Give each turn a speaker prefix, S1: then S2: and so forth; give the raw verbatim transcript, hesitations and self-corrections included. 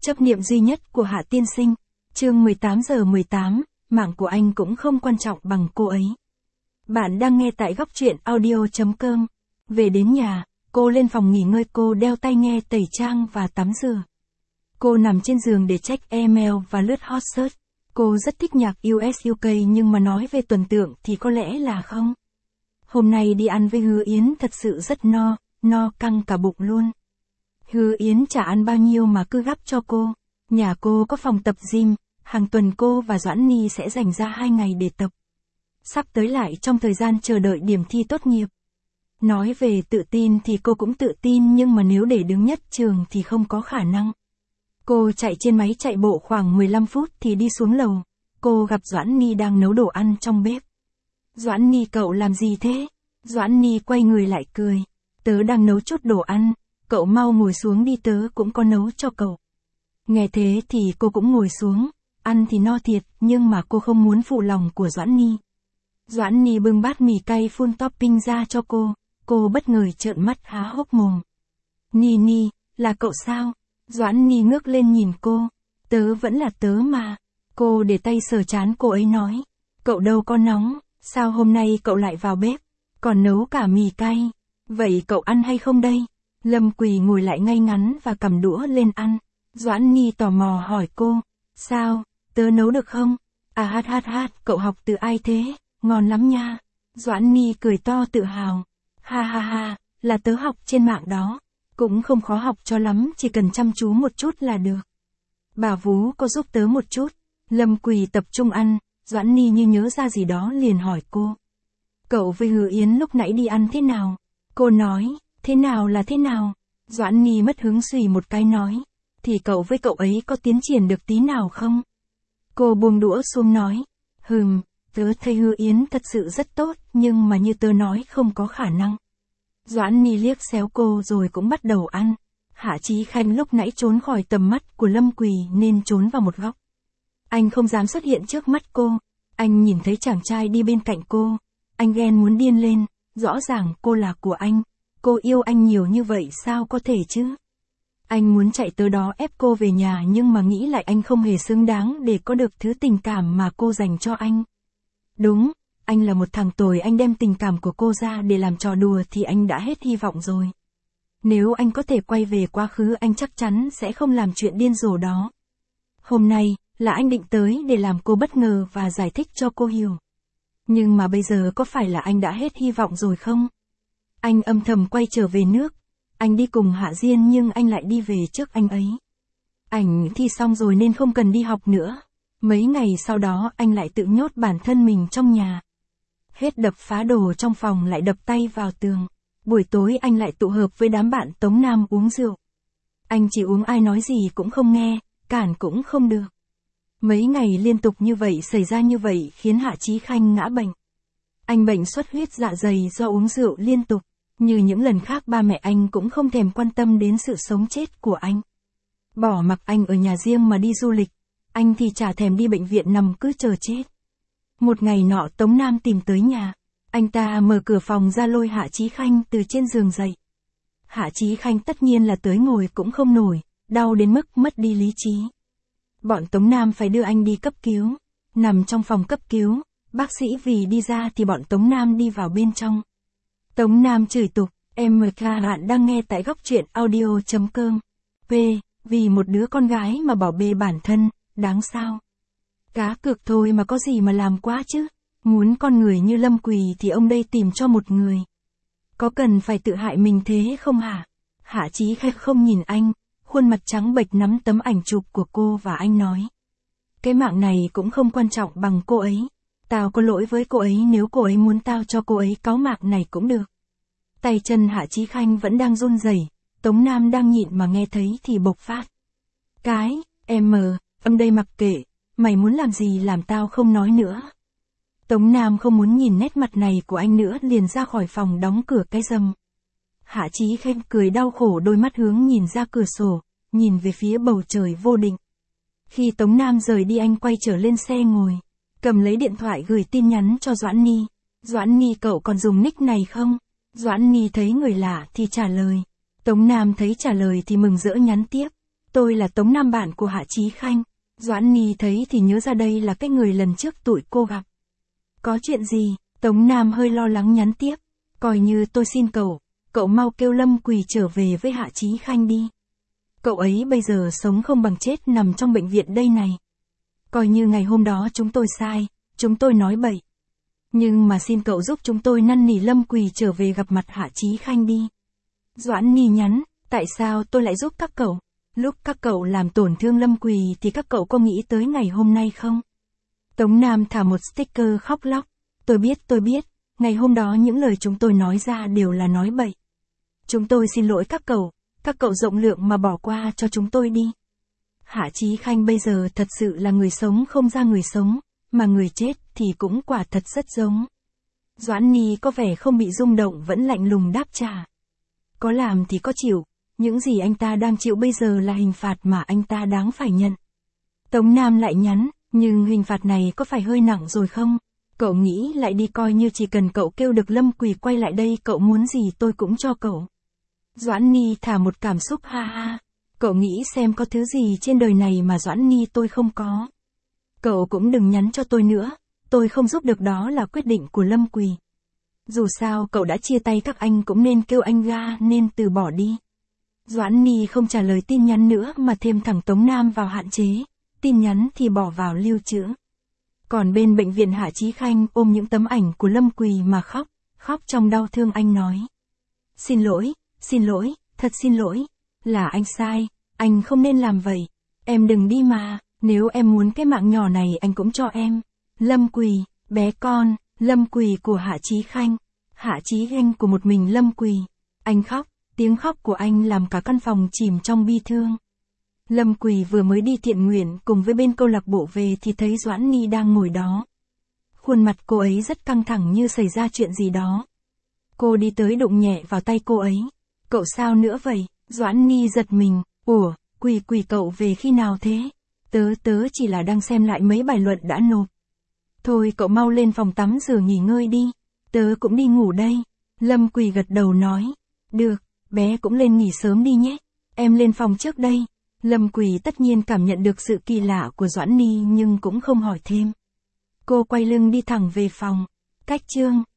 S1: Chấp niệm duy nhất của Hạ tiên sinh. Chương mười tám giờ mười tám, mạng của anh cũng không quan trọng bằng cô ấy. Bạn đang nghe tại góc truyện audio chấm com. Về đến nhà, cô lên phòng nghỉ ngơi, cô đeo tai nghe tẩy trang và tắm rửa. Cô nằm trên giường để check email và lướt hot search. Cô rất thích nhạc u ét u ca nhưng mà nói về tuần tượng thì có lẽ là không. Hôm nay đi ăn với Hứa Yến thật sự rất no, no căng cả bụng luôn. Hứa Yến chả ăn bao nhiêu mà cứ gắp cho cô. Nhà cô có phòng tập gym, hàng tuần cô và Doãn Nhi sẽ dành ra hai ngày để tập. Sắp tới lại trong thời gian chờ đợi điểm thi tốt nghiệp. Nói về tự tin thì cô cũng tự tin nhưng mà nếu để đứng nhất trường thì không có khả năng. Cô chạy trên máy chạy bộ khoảng mười lăm phút thì đi xuống lầu. Cô gặp Doãn Nhi đang nấu đồ ăn trong bếp. Doãn Nhi, cậu làm gì thế? Doãn Nhi quay người lại cười. Tớ đang nấu chút đồ ăn, cậu mau ngồi xuống đi, tớ cũng có nấu cho cậu. Nghe thế thì cô cũng ngồi xuống, ăn thì no thiệt nhưng mà cô không muốn phụ lòng của Doãn Nhi. Doãn Nhi bưng bát mì cay full topping ra cho cô, cô bất ngờ trợn mắt há hốc mồm. Nhi Nhi, là cậu sao? Doãn Nhi ngước lên nhìn cô, tớ vẫn là tớ mà. Cô để tay sờ trán cô ấy nói, cậu đâu có nóng, sao hôm nay cậu lại vào bếp, còn nấu cả mì cay, vậy cậu ăn hay không đây? Lâm Quỳ ngồi lại ngay ngắn và cầm đũa lên ăn. Doãn Nhi tò mò hỏi cô, sao, tớ nấu được không? À hát hát hát, cậu học từ ai thế? Ngon lắm nha. Doãn Nhi cười to tự hào. Ha ha ha, là tớ học trên mạng đó. Cũng không khó học cho lắm, chỉ cần chăm chú một chút là được. Bà vú có giúp tớ một chút. Lâm Quỳ tập trung ăn, Doãn Nhi như nhớ ra gì đó liền hỏi cô. Cậu với Hứa Yến lúc nãy đi ăn thế nào? Cô nói, thế nào là thế nào? Doãn Nhi mất hứng xùy một cái nói, thì cậu với cậu ấy có tiến triển được tí nào không? Cô buông đũa xuống nói, hừm, tớ thấy Hứa Yến thật sự rất tốt, nhưng mà như tớ nói không có khả năng. Doãn Nhi liếc xéo cô rồi cũng bắt đầu ăn. Hạ Chí Khanh lúc nãy trốn khỏi tầm mắt của Lâm Quỳ nên trốn vào một góc. Anh không dám xuất hiện trước mắt cô. Anh nhìn thấy chàng trai đi bên cạnh cô. Anh ghen muốn điên lên, rõ ràng cô là của anh. Cô yêu anh nhiều như vậy sao có thể chứ? Anh muốn chạy tới đó ép cô về nhà nhưng mà nghĩ lại anh không hề xứng đáng để có được thứ tình cảm mà cô dành cho anh. Đúng, anh là một thằng tồi, anh đem tình cảm của cô ra để làm trò đùa thì anh đã hết hy vọng rồi. Nếu anh có thể quay về quá khứ anh chắc chắn sẽ không làm chuyện điên rồ đó. Hôm nay, là anh định tới để làm cô bất ngờ và giải thích cho cô hiểu. Nhưng mà bây giờ có phải là anh đã hết hy vọng rồi không? Anh âm thầm quay trở về nước. Anh đi cùng Hạ Diên nhưng anh lại đi về trước anh ấy. Ảnh thi xong rồi nên không cần đi học nữa. Mấy ngày sau đó anh lại tự nhốt bản thân mình trong nhà. Hết đập phá đồ trong phòng lại đập tay vào tường. Buổi tối anh lại tụ hợp với đám bạn Tống Nam uống rượu. Anh chỉ uống, ai nói gì cũng không nghe, cản cũng không được. Mấy ngày liên tục như vậy xảy ra như vậy khiến Hạ Chí Khanh ngã bệnh. Anh bệnh xuất huyết dạ dày do uống rượu liên tục. Như những lần khác ba mẹ anh cũng không thèm quan tâm đến sự sống chết của anh. Bỏ mặc anh ở nhà riêng mà đi du lịch. Anh thì chả thèm đi bệnh viện nằm cứ chờ chết. Một ngày nọ Tống Nam tìm tới nhà. Anh ta mở cửa phòng ra lôi Hạ Chí Khanh từ trên giường dậy. Hạ Chí Khanh tất nhiên là tới ngồi cũng không nổi, đau đến mức mất đi lý trí. Bọn Tống Nam phải đưa anh đi cấp cứu. Nằm trong phòng cấp cứu, bác sĩ vì đi ra thì bọn Tống Nam đi vào bên trong. Tống Nam chửi tục, em mờ ca bạn đang nghe tại góc truyện audio chấm com. P, vì một đứa con gái mà bỏ bê bản thân, đáng sao? Cá cược thôi mà có gì mà làm quá chứ. Muốn con người như Lâm Quỳ thì ông đây tìm cho một người. Có cần phải tự hại mình thế không hả? Hạ Chí Khanh không nhìn anh, khuôn mặt trắng bệch nắm tấm ảnh chụp của cô và anh nói. Cái mạng này cũng không quan trọng bằng cô ấy. Tao có lỗi với cô ấy, nếu cô ấy muốn tao cho cô ấy cáu mạng này cũng được. Tay chân Hạ Chí Khanh vẫn đang run rẩy. Tống Nam đang nhịn mà nghe thấy thì bộc phát. Cái, em mờ, âm đây mặc kệ, mày muốn làm gì làm tao không nói nữa. Tống Nam không muốn nhìn nét mặt này của anh nữa liền ra khỏi phòng đóng cửa cái rầm. Hạ Chí Khanh cười đau khổ, đôi mắt hướng nhìn ra cửa sổ, nhìn về phía bầu trời vô định. Khi Tống Nam rời đi anh quay trở lên xe ngồi, cầm lấy điện thoại gửi tin nhắn cho Doãn Nhi. Doãn Nhi, cậu còn dùng nick này không? Doãn Nhi thấy người lạ thì trả lời. Tống Nam thấy trả lời thì mừng rỡ nhắn tiếp. tôi là Tống Nam bạn của Hạ Chí Khanh. Doãn Nhi thấy thì nhớ ra đây là cái người lần trước tụi cô gặp. Có chuyện gì? Tống Nam hơi lo lắng nhắn tiếp. Coi như tôi xin cậu, cậu mau kêu Lâm Quỳ trở về với Hạ Chí Khanh đi. Cậu ấy bây giờ sống không bằng chết nằm trong bệnh viện đây này. Coi như ngày hôm đó chúng tôi sai, chúng tôi nói bậy. Nhưng mà xin cậu giúp chúng tôi năn nỉ Lâm Quỳ trở về gặp mặt Hạ Chí Khanh đi. Doãn Nhi nhắn, tại sao tôi lại giúp các cậu? Lúc các cậu làm tổn thương Lâm Quỳ thì các cậu có nghĩ tới ngày hôm nay không? Tống Nam thả một sticker khóc lóc. Tôi biết tôi biết, ngày hôm đó những lời chúng tôi nói ra đều là nói bậy. Chúng tôi xin lỗi các cậu, các cậu rộng lượng mà bỏ qua cho chúng tôi đi. Hạ Chí Khanh bây giờ thật sự là người sống không ra người sống, mà người chết thì cũng quả thật rất giống. Doãn Nhi có vẻ không bị rung động vẫn lạnh lùng đáp trả. Có làm thì có chịu, những gì anh ta đang chịu bây giờ là hình phạt mà anh ta đáng phải nhận. Tống Nam lại nhắn, nhưng hình phạt này có phải hơi nặng rồi không? Cậu nghĩ lại đi, coi như chỉ cần cậu kêu được Lâm Quỳ quay lại đây, cậu muốn gì tôi cũng cho cậu. Doãn Nhi thả một cảm xúc ha ha. Cậu nghĩ xem có thứ gì trên đời này mà Doãn Nhi tôi không có. Cậu cũng đừng nhắn cho tôi nữa, tôi không giúp được, đó là quyết định của Lâm Quỳ. Dù sao cậu đã chia tay các anh cũng nên kêu anh ga nên từ bỏ đi. Doãn Nhi không trả lời tin nhắn nữa mà thêm thẳng Tống Nam vào hạn chế, tin nhắn thì bỏ vào lưu trữ. Còn bên bệnh viện Hạ Chí Khanh ôm những tấm ảnh của Lâm Quỳ mà khóc, khóc trong đau thương. Anh nói. Xin lỗi, xin lỗi, thật xin lỗi, là anh sai, anh không nên làm vậy, em đừng đi mà, nếu em muốn cái mạng nhỏ này anh cũng cho em. Lâm Quỳ, bé con, Lâm Quỳ của Hạ Chí Khanh, Hạ Chí Khanh của một mình Lâm Quỳ. Anh khóc, tiếng khóc của anh làm cả căn phòng chìm trong bi thương. Lâm Quỳ vừa mới đi thiện nguyện cùng với bên câu lạc bộ về thì thấy Doãn Nhi đang ngồi đó. Khuôn mặt cô ấy rất căng thẳng như xảy ra chuyện gì đó. Cô đi tới đụng nhẹ vào tay cô ấy. Cậu sao nữa vậy? Doãn Nhi giật mình. Ủa, Quỳ Quỳ cậu về khi nào thế? Tớ tớ chỉ là đang xem lại mấy bài luận đã nộp. Thôi cậu mau lên phòng tắm rửa nghỉ ngơi đi. Tớ cũng đi ngủ đây. Lâm Quỳ gật đầu nói. Được, bé cũng lên nghỉ sớm đi nhé. Em lên phòng trước đây. Lâm Quỳ tất nhiên cảm nhận được sự kỳ lạ của Doãn Nhi nhưng cũng không hỏi thêm. Cô quay lưng đi thẳng về phòng. Cách chương